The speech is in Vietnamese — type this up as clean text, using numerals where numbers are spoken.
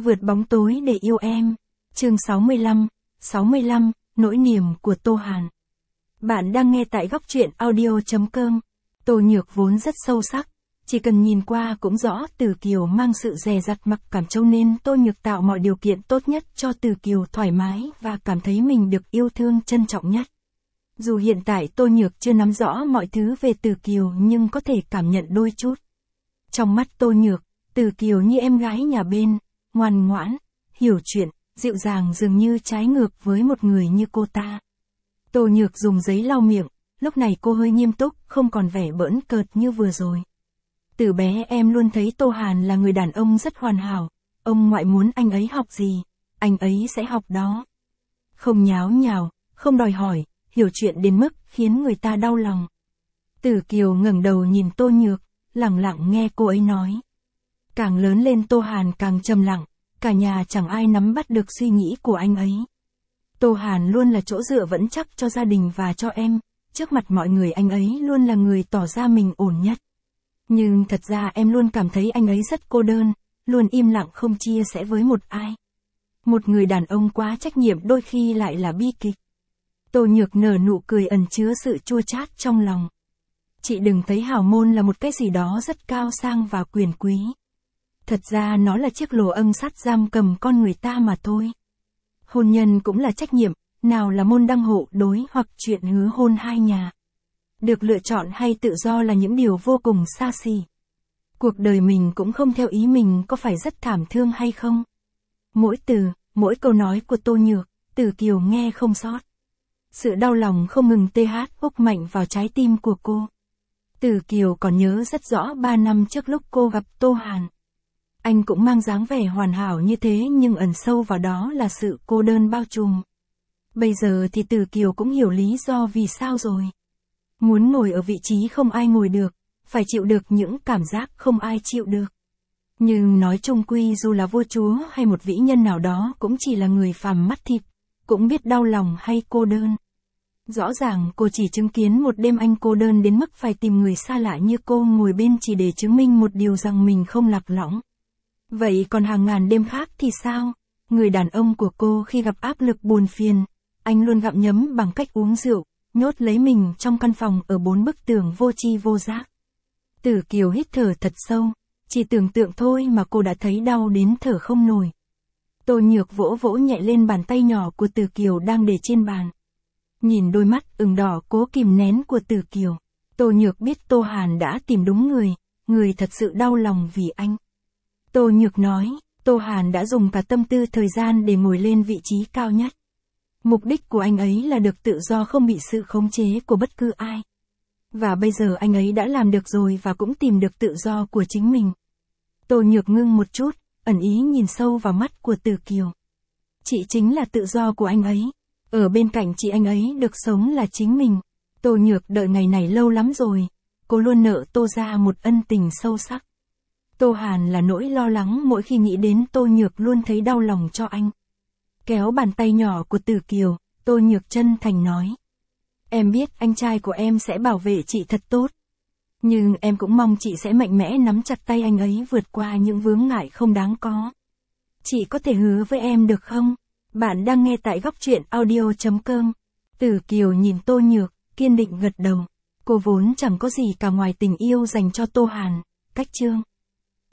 Vượt bóng tối để yêu em. Chương 65, nỗi niềm của Tô Hàn. Bạn đang nghe tại góc truyện audio.com. Tô Nhược vốn rất sâu sắc, chỉ cần nhìn qua cũng rõ Từ Kiều mang sự dè dặt mặc cảm cho nên Tô Nhược tạo mọi điều kiện tốt nhất cho Từ Kiều thoải mái và cảm thấy mình được yêu thương trân trọng nhất. Dù hiện tại Tô Nhược chưa nắm rõ mọi thứ về Từ Kiều nhưng có thể cảm nhận đôi chút. Trong mắt Tô Nhược, Từ Kiều như em gái nhà bên, ngoan ngoãn, hiểu chuyện, dịu dàng dường như trái ngược với một người như cô ta. Tô Nhược dùng giấy lau miệng, lúc này cô hơi nghiêm túc, không còn vẻ bỡn cợt như vừa rồi. Từ bé em luôn thấy Tô Hàn là người đàn ông rất hoàn hảo, ông ngoại muốn anh ấy học gì, anh ấy sẽ học đó. Không nháo nhào, không đòi hỏi, hiểu chuyện đến mức khiến người ta đau lòng. Từ Kiều ngẩng đầu nhìn Tô Nhược, lặng lặng nghe cô ấy nói. Càng lớn lên Tô Hàn càng trầm lặng, cả nhà chẳng ai nắm bắt được suy nghĩ của anh ấy. Tô Hàn luôn là chỗ dựa vững chắc cho gia đình và cho em, trước mặt mọi người anh ấy luôn là người tỏ ra mình ổn nhất. Nhưng thật ra em luôn cảm thấy anh ấy rất cô đơn, luôn im lặng không chia sẻ với một ai. Một người đàn ông quá trách nhiệm đôi khi lại là bi kịch. Tô Nhược nở nụ cười ẩn chứa sự chua chát trong lòng. Chị đừng thấy hào môn là một cái gì đó rất cao sang và quyền quý. Thật ra nó là chiếc lồ âm sắt giam cầm con người ta mà thôi. Hôn nhân cũng là trách nhiệm, nào là môn đăng hộ đối hoặc chuyện hứa hôn hai nhà. Được lựa chọn hay tự do là những điều vô cùng xa xỉ. Cuộc đời mình cũng không theo ý mình có phải rất thảm thương hay không? Mỗi từ, mỗi câu nói của Tô Nhược, Từ Kiều nghe không sót. Sự đau lòng không ngừng húc mạnh vào trái tim của cô. Từ Kiều còn nhớ rất rõ 3 năm trước lúc cô gặp Tô Hàn. Anh cũng mang dáng vẻ hoàn hảo như thế nhưng ẩn sâu vào đó là sự cô đơn bao trùm. Bây giờ thì Từ Kiều cũng hiểu lý do vì sao rồi. Muốn ngồi ở vị trí không ai ngồi được, phải chịu được những cảm giác không ai chịu được. Nhưng nói chung quy dù là vua chúa hay một vĩ nhân nào đó cũng chỉ là người phàm mắt thịt, cũng biết đau lòng hay cô đơn. Rõ ràng cô chỉ chứng kiến một đêm anh cô đơn đến mức phải tìm người xa lạ như cô ngồi bên chỉ để chứng minh một điều rằng mình không lạc lõng. Vậy còn hàng ngàn đêm khác thì sao? Người đàn ông của cô khi gặp áp lực buồn phiền, anh luôn gặm nhấm bằng cách uống rượu, nhốt lấy mình trong căn phòng ở 4 bức tường vô tri vô giác. Từ Kiều hít thở thật sâu, chỉ tưởng tượng thôi mà cô đã thấy đau đến thở không nổi. Tô Nhược vỗ vỗ nhẹ lên bàn tay nhỏ của Từ Kiều đang để trên bàn. Nhìn đôi mắt ửng đỏ cố kìm nén của Từ Kiều, Tô Nhược biết Tô Hàn đã tìm đúng người thật sự đau lòng vì anh. Tô Nhược nói, Tô Hàn đã dùng cả tâm tư thời gian để ngồi lên vị trí cao nhất. Mục đích của anh ấy là được tự do không bị sự khống chế của bất cứ ai. Và bây giờ anh ấy đã làm được rồi và cũng tìm được tự do của chính mình. Tô Nhược ngưng một chút, ẩn ý nhìn sâu vào mắt của Từ Kiều. Chị chính là tự do của anh ấy. Ở bên cạnh chị anh ấy được sống là chính mình. Tô Nhược đợi ngày này lâu lắm rồi. Cô luôn nợ Tô ra một ân tình sâu sắc. Tô Hàn là nỗi lo lắng mỗi khi nghĩ đến Tô Nhược luôn thấy đau lòng cho anh. Kéo bàn tay nhỏ của Từ Kiều, Tô Nhược chân thành nói. Em biết anh trai của em sẽ bảo vệ chị thật tốt. Nhưng em cũng mong chị sẽ mạnh mẽ nắm chặt tay anh ấy vượt qua những vướng ngại không đáng có. Chị có thể hứa với em được không? Bạn đang nghe tại góc truyện audio.com. Từ Kiều nhìn Tô Nhược, kiên định gật đầu. Cô vốn chẳng có gì cả ngoài tình yêu dành cho Tô Hàn. Cách chương